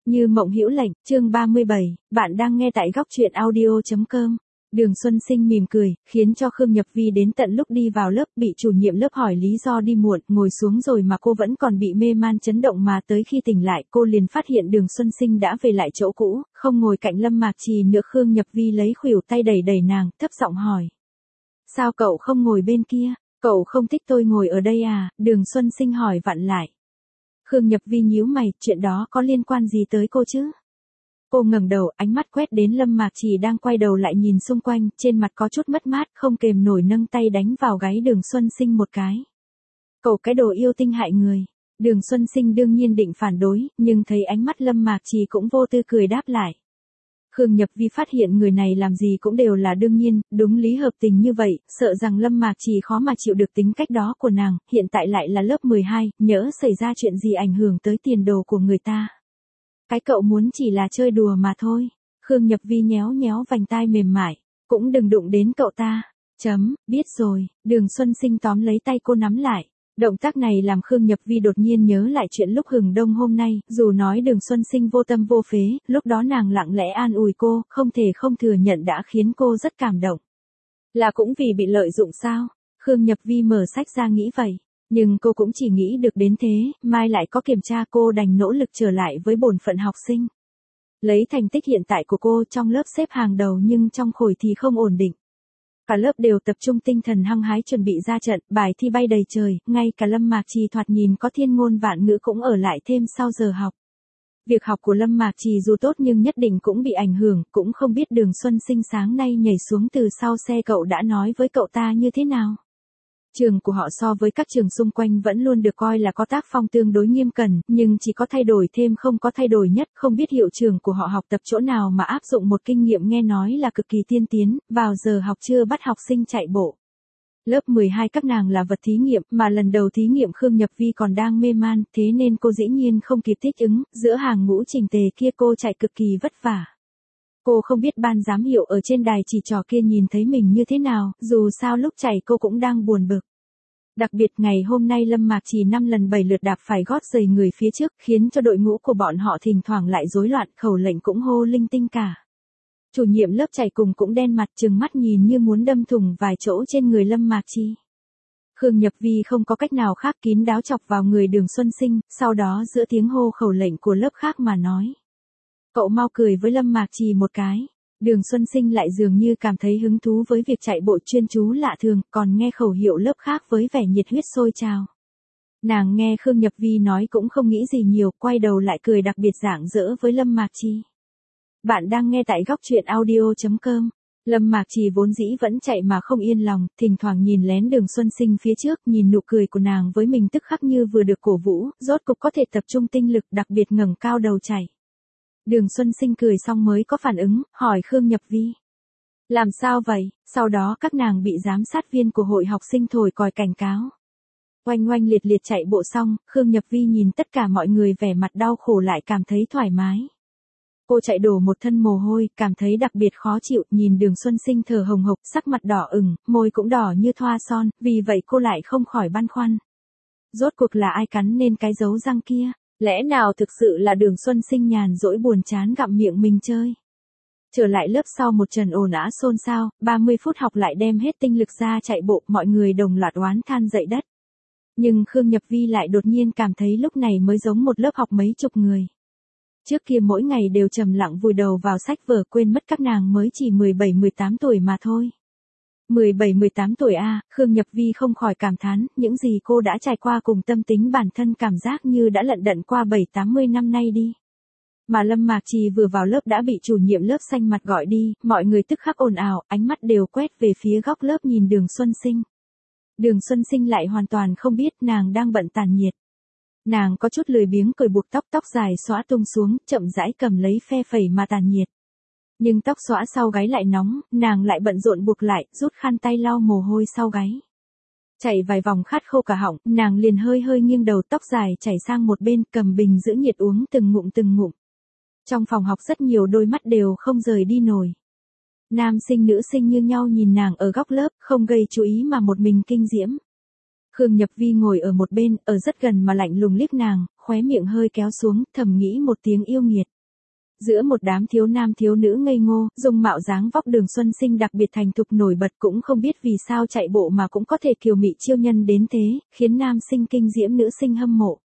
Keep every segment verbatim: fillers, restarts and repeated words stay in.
Như mộng hữu lệnh, chương ba mươi bảy, bạn đang nghe tại góc truyện audio chấm com. Đường Xuân Sinh mỉm cười, khiến cho Khương Nhập Vi đến tận lúc đi vào lớp bị chủ nhiệm lớp hỏi lý do đi muộn, ngồi xuống rồi mà cô vẫn còn bị mê man chấn động mà tới khi tỉnh lại cô liền phát hiện Đường Xuân Sinh đã về lại chỗ cũ, không ngồi cạnh Lâm Mạc Trì nữa. Khương Nhập Vi lấy khuỷu tay đẩy đẩy nàng, thấp giọng hỏi. Sao cậu không ngồi bên kia, cậu không thích tôi ngồi ở đây à? Đường Xuân Sinh hỏi vặn lại. Khương Nhập Vi nhíu mày, chuyện đó có liên quan gì tới cô chứ? Cô ngẩng đầu, ánh mắt quét đến Lâm Mạc Trì đang quay đầu lại nhìn xung quanh, trên mặt có chút mất mát, không kềm nổi nâng tay đánh vào gáy Đường Xuân Sinh một cái. Cậu cái đồ yêu tinh hại người. Đường Xuân Sinh đương nhiên định phản đối, nhưng thấy ánh mắt Lâm Mạc Trì cũng vô tư cười đáp lại. Khương Nhập Vi phát hiện người này làm gì cũng đều là đương nhiên, đúng lý hợp tình như vậy, sợ rằng Lâm Mạc Trì khó mà chịu được tính cách đó của nàng, hiện tại lại là lớp mười hai, nhỡ xảy ra chuyện gì ảnh hưởng tới tiền đồ của người ta. Cái cậu muốn chỉ là chơi đùa mà thôi. Khương Nhập Vi nhéo nhéo vành tai mềm mại, cũng đừng đụng đến cậu ta. Chấm, biết rồi. Đường Xuân Sinh tóm lấy tay cô nắm lại. Động tác này làm Khương Nhập Vi đột nhiên nhớ lại chuyện lúc hừng đông hôm nay, dù nói Đường Xuân Sinh vô tâm vô phế, lúc đó nàng lặng lẽ an ủi cô, không thể không thừa nhận đã khiến cô rất cảm động. Là cũng vì bị lợi dụng sao? Khương Nhập Vi mở sách ra nghĩ vậy. Nhưng cô cũng chỉ nghĩ được đến thế, mai lại có kiểm tra cô đành nỗ lực trở lại với bổn phận học sinh. Lấy thành tích hiện tại của cô trong lớp xếp hàng đầu nhưng trong khối thì không ổn định. Cả lớp đều tập trung tinh thần hăng hái chuẩn bị ra trận, bài thi bay đầy trời, ngay cả Lâm Mạc Trì thoạt nhìn có thiên ngôn vạn ngữ cũng ở lại thêm sau giờ học. Việc học của Lâm Mạc Trì dù tốt nhưng nhất định cũng bị ảnh hưởng, cũng không biết Đường Xuân Sinh sáng nay nhảy xuống từ sau xe cậu đã nói với cậu ta như thế nào. Trường của họ so với các trường xung quanh vẫn luôn được coi là có tác phong tương đối nghiêm cẩn, nhưng chỉ có thay đổi thêm không có thay đổi nhất, không biết hiệu trường của họ học tập chỗ nào mà áp dụng một kinh nghiệm nghe nói là cực kỳ tiên tiến, vào giờ học trưa bắt học sinh chạy bộ. Lớp mười hai các nàng là vật thí nghiệm, mà lần đầu thí nghiệm Khương Nhập Vi còn đang mê man, thế nên cô dĩ nhiên không kịp thích ứng, giữa hàng ngũ chỉnh tề kia cô chạy cực kỳ vất vả. Cô không biết ban giám hiệu ở trên đài chỉ trò kia nhìn thấy mình như thế nào, dù sao lúc chạy cô cũng đang buồn bực. Đặc biệt ngày hôm nay Lâm Mạc Trì năm lần bảy lượt đạp phải gót giày người phía trước, khiến cho đội ngũ của bọn họ thỉnh thoảng lại rối loạn, khẩu lệnh cũng hô linh tinh cả. Chủ nhiệm lớp chạy cùng cũng đen mặt trừng mắt nhìn như muốn đâm thủng vài chỗ trên người Lâm Mạc Trì. Khương Nhập Vi không có cách nào khác kín đáo chọc vào người Đường Xuân Sinh, sau đó giữa tiếng hô khẩu lệnh của lớp khác mà nói. Cậu mau cười với Lâm Mạc Trì một cái. Đường Xuân Sinh lại dường như cảm thấy hứng thú với việc chạy bộ chuyên chú lạ thường, còn nghe khẩu hiệu lớp khác với vẻ nhiệt huyết sôi trào. Nàng nghe Khương Nhập Vi nói cũng không nghĩ gì nhiều, quay đầu lại cười đặc biệt rạng rỡ với Lâm Mạc Trì. Bạn đang nghe tại góc truyện audio chấm com. Lâm Mạc Trì vốn dĩ vẫn chạy mà không yên lòng, thỉnh thoảng nhìn lén Đường Xuân Sinh phía trước, nhìn nụ cười của nàng với mình tức khắc như vừa được cổ vũ, rốt cục có thể tập trung tinh lực, đặc biệt ngẩng cao đầu chạy. Đường Xuân Sinh cười xong mới có phản ứng, hỏi Khương Nhập Vi. Làm sao vậy? Sau đó các nàng bị giám sát viên của hội học sinh thổi còi cảnh cáo. Oanh oanh liệt liệt chạy bộ xong, Khương Nhập Vi nhìn tất cả mọi người vẻ mặt đau khổ lại cảm thấy thoải mái. Cô chạy đổ một thân mồ hôi, cảm thấy đặc biệt khó chịu, nhìn Đường Xuân Sinh thở hồng hộc, sắc mặt đỏ ửng, môi cũng đỏ như thoa son, vì vậy cô lại không khỏi băn khoăn. Rốt cuộc là ai cắn nên cái dấu răng kia? Lẽ nào thực sự là Đường Xuân Sinh nhàn rỗi buồn chán gặm miệng mình chơi? Trở lại lớp sau một trận ồn ào xôn xao, ba mươi phút học lại đem hết tinh lực ra chạy bộ, mọi người đồng loạt oán than dậy đất. Nhưng Khương Nhập Vi lại đột nhiên cảm thấy lúc này mới giống một lớp học mấy chục người. Trước kia mỗi ngày đều trầm lặng vùi đầu vào sách vở, quên mất các nàng mới chỉ mười bảy mười tám tuổi mà thôi. mười bảy mười tám tuổi a, Khương Nhập Vi không khỏi cảm thán, những gì cô đã trải qua cùng tâm tính bản thân cảm giác như đã lận đận qua bảy tám mươi năm nay đi. Mà Lâm Mạc Trì vừa vào lớp đã bị chủ nhiệm lớp xanh mặt gọi đi, mọi người tức khắc ồn ào, ánh mắt đều quét về phía góc lớp nhìn Đường Xuân Sinh. Đường Xuân Sinh lại hoàn toàn không biết nàng đang bận tàn nhiệt. Nàng có chút lười biếng cởi buộc tóc, tóc dài xõa tung xuống, chậm rãi cầm lấy phe phẩy mà tàn nhiệt. Nhưng tóc xõa sau gáy lại nóng, nàng lại bận rộn buộc lại, rút khăn tay lau mồ hôi sau gáy. Chạy vài vòng khát khô cả họng, nàng liền hơi hơi nghiêng đầu, tóc dài chảy sang một bên, cầm bình giữ nhiệt uống từng ngụm từng ngụm. Trong phòng học rất nhiều đôi mắt đều không rời đi nổi. Nam sinh nữ sinh như nhau nhìn nàng ở góc lớp, không gây chú ý mà một mình kinh diễm. Khương Nhập Vi ngồi ở một bên, ở rất gần mà lạnh lùng liếc nàng, khóe miệng hơi kéo xuống, thầm nghĩ một tiếng yêu nghiệt. Giữa một đám thiếu nam thiếu nữ ngây ngô, dung mạo dáng vóc Đường Xuân Sinh đặc biệt thành thục nổi bật, cũng không biết vì sao chạy bộ mà cũng có thể kiều mị chiêu nhân đến thế, khiến nam sinh kinh diễm nữ sinh hâm mộ.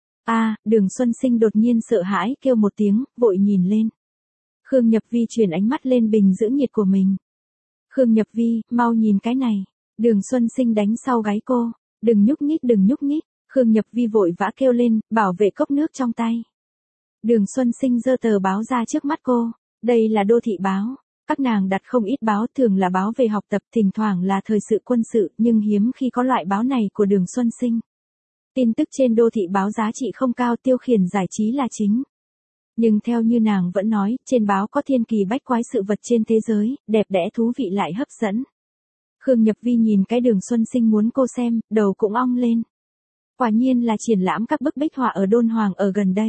A, Đường Xuân Sinh đột nhiên sợ hãi kêu một tiếng, vội nhìn lên. Khương Nhập Vi chuyển ánh mắt lên bình giữ nhiệt của mình. Khương Nhập Vi, mau nhìn cái này. Đường Xuân Sinh đánh sau gáy cô. Đừng nhúc nhích, đừng nhúc nhích. Khương Nhập Vi vội vã kêu lên, bảo vệ cốc nước trong tay. Đường Xuân Sinh giơ tờ báo ra trước mắt cô. Đây là đô thị báo. Các nàng đặt không ít báo, thường là báo về học tập, thỉnh thoảng là thời sự quân sự, nhưng hiếm khi có loại báo này của Đường Xuân Sinh. Tin tức trên đô thị báo giá trị không cao, tiêu khiển giải trí là chính. Nhưng theo như nàng vẫn nói, trên báo có thiên kỳ bách quái sự vật trên thế giới, đẹp đẽ thú vị lại hấp dẫn. Khương Nhập Vi nhìn cái Đường Xuân Sinh muốn cô xem, đầu cũng ong lên. Quả nhiên là triển lãm các bức bích họa ở Đôn Hoàng ở gần đây.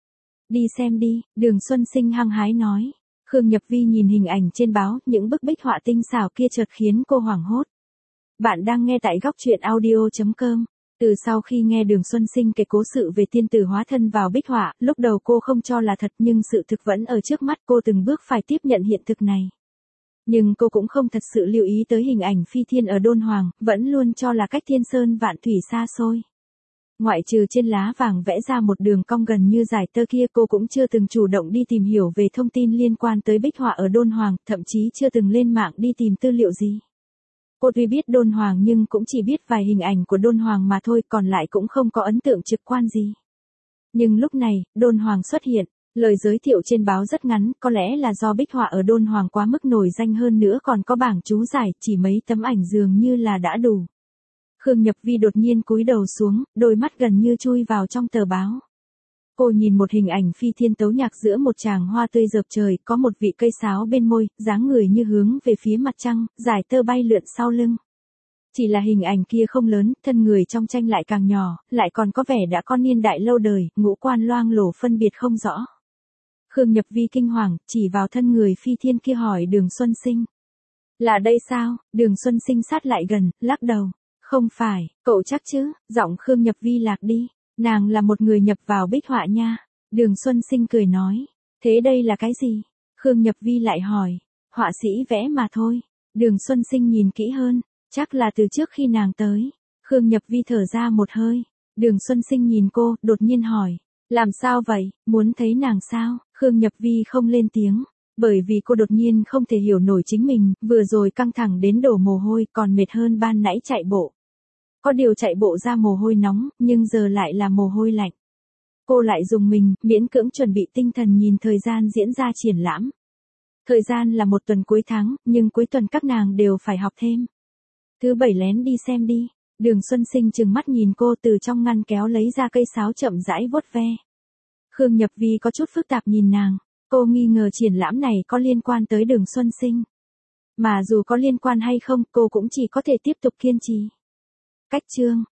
Đi xem đi, Đường Xuân Sinh hăng hái nói. Khương Nhập Vi nhìn hình ảnh trên báo, những bức bích họa tinh xảo kia chợt khiến cô hoảng hốt. Bạn đang nghe tại góc truyện audio chấm com. Từ sau khi nghe Đường Xuân Sinh kể cố sự về tiên tử hóa thân vào bích họa, lúc đầu cô không cho là thật nhưng sự thực vẫn ở trước mắt, cô từng bước phải tiếp nhận hiện thực này. Nhưng cô cũng không thật sự lưu ý tới hình ảnh phi thiên ở Đôn Hoàng, vẫn luôn cho là cách thiên sơn vạn thủy xa xôi. Ngoại trừ trên lá vàng vẽ ra một đường cong gần như giải tơ kia, cô cũng chưa từng chủ động đi tìm hiểu về thông tin liên quan tới bích họa ở Đôn Hoàng, thậm chí chưa từng lên mạng đi tìm tư liệu gì. Cô tuy biết Đôn Hoàng nhưng cũng chỉ biết vài hình ảnh của Đôn Hoàng mà thôi, còn lại cũng không có ấn tượng trực quan gì. Nhưng lúc này, Đôn Hoàng xuất hiện, lời giới thiệu trên báo rất ngắn, có lẽ là do bích họa ở Đôn Hoàng quá mức nổi danh, hơn nữa còn có bảng chú giải, chỉ mấy tấm ảnh dường như là đã đủ. Khương Nhập Vi đột nhiên cúi đầu xuống, đôi mắt gần như chui vào trong tờ báo. Cô nhìn một hình ảnh phi thiên tấu nhạc giữa một tràng hoa tươi rợp trời, có một vị cây sáo bên môi, dáng người như hướng về phía mặt trăng, giải tơ bay lượn sau lưng. Chỉ là hình ảnh kia không lớn, thân người trong tranh lại càng nhỏ, lại còn có vẻ đã có niên đại lâu đời, ngũ quan loang lổ phân biệt không rõ. Khương Nhập Vi kinh hoàng, chỉ vào thân người phi thiên kia hỏi Đường Xuân Sinh. Là đây sao? Đường Xuân Sinh sát lại gần, lắc đầu. Không phải, cậu chắc chứ? Giọng Khương Nhập Vi lạc đi. Nàng là một người nhập vào bích họa nha. Đường Xuân Sinh cười nói. Thế đây là cái gì? Khương Nhập Vi lại hỏi. Họa sĩ vẽ mà thôi. Đường Xuân Sinh nhìn kỹ hơn. Chắc là từ trước khi nàng tới. Khương Nhập Vi thở ra một hơi. Đường Xuân Sinh nhìn cô, đột nhiên hỏi. Làm sao vậy? Muốn thấy nàng sao? Khương Nhập Vi không lên tiếng. Bởi vì cô đột nhiên không thể hiểu nổi chính mình, vừa rồi căng thẳng đến đổ mồ hôi, còn mệt hơn ban nãy chạy bộ. Có điều chạy bộ ra mồ hôi nóng, nhưng giờ lại là mồ hôi lạnh. Cô lại dùng mình, miễn cưỡng chuẩn bị tinh thần nhìn thời gian diễn ra triển lãm. Thời gian là một tuần cuối tháng, nhưng cuối tuần các nàng đều phải học thêm. Thứ bảy lén đi xem đi. Đường Xuân Sinh trừng mắt nhìn cô, từ trong ngăn kéo lấy ra cây sáo chậm rãi vuốt ve. Khương Nhập Vi có chút phức tạp nhìn nàng. Cô nghi ngờ triển lãm này có liên quan tới Đường Xuân Sinh. Mà dù có liên quan hay không, cô cũng chỉ có thể tiếp tục kiên trì. Cách chương